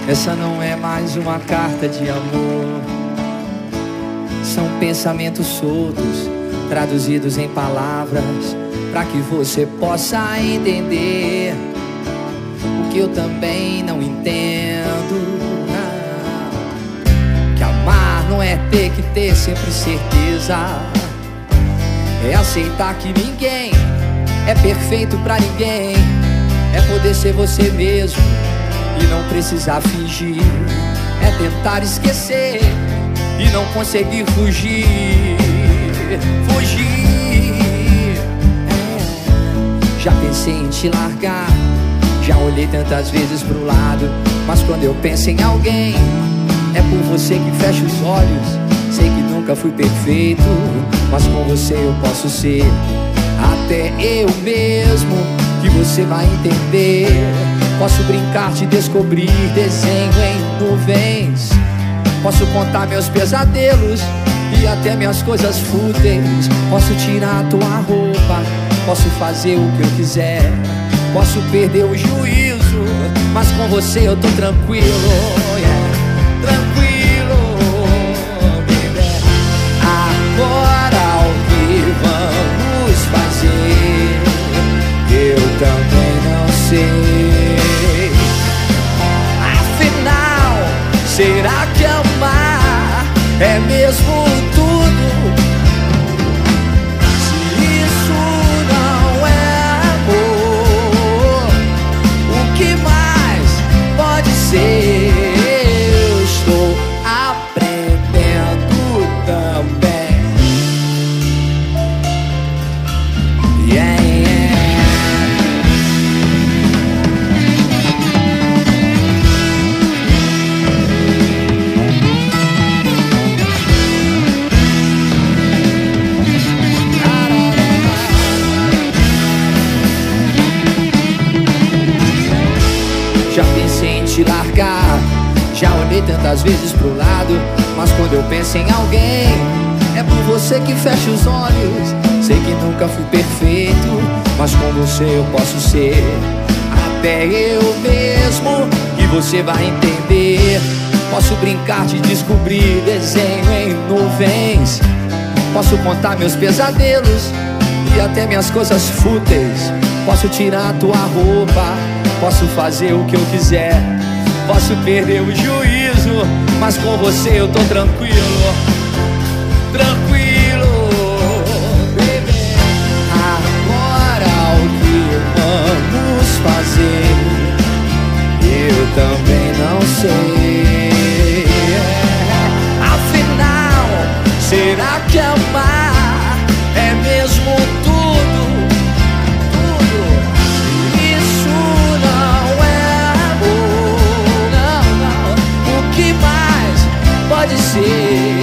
Essa não é mais uma carta de amor. São pensamentos soltos, traduzidos em palavras, pra que você possa entender o que eu também não entendo. Que amar não é ter que ter sempre certeza, é aceitar que ninguém é perfeito pra ninguém, é poder ser você mesmo e não precisar fingir, é tentar esquecer e não conseguir fugir. Já pensei em te largar, já olhei tantas vezes pro lado, mas quando eu penso em alguém, é por você que fecho os olhos. Sei que nunca fui perfeito, mas com você eu posso ser até eu mesmo, que você vai entender. Posso brincar de descobrir desenho em nuvens, posso contar meus pesadelos e até minhas coisas fúteis. Posso tirar a tua roupa, posso fazer o que eu quiser, posso perder o juízo, mas com você eu tô tranquilo, tranquilo. Agora o que vamos fazer, eu também não sei. Afinal, será que amar é mesmo tudo? Se isso não é amor, o que mais pode ser? Eu estou aprendendo também. Já pensei em te largar, já olhei tantas vezes pro lado, mas quando eu penso em alguém, é por você que fecho os olhos. Sei que nunca fui perfeito, mas com você eu posso ser até eu mesmo, e você vai entender. Posso brincar de descobrir desenho em nuvens, posso contar meus pesadelos e até minhas coisas fúteis. Posso tirar a tua roupa, posso fazer o que eu quiser, posso perder o juízo, mas com você eu tô tranquilo, tranquilo, baby. Agora o que vamos fazer, eu também não sei. Afinal, será que amar é mesmo tudo? Pode ser.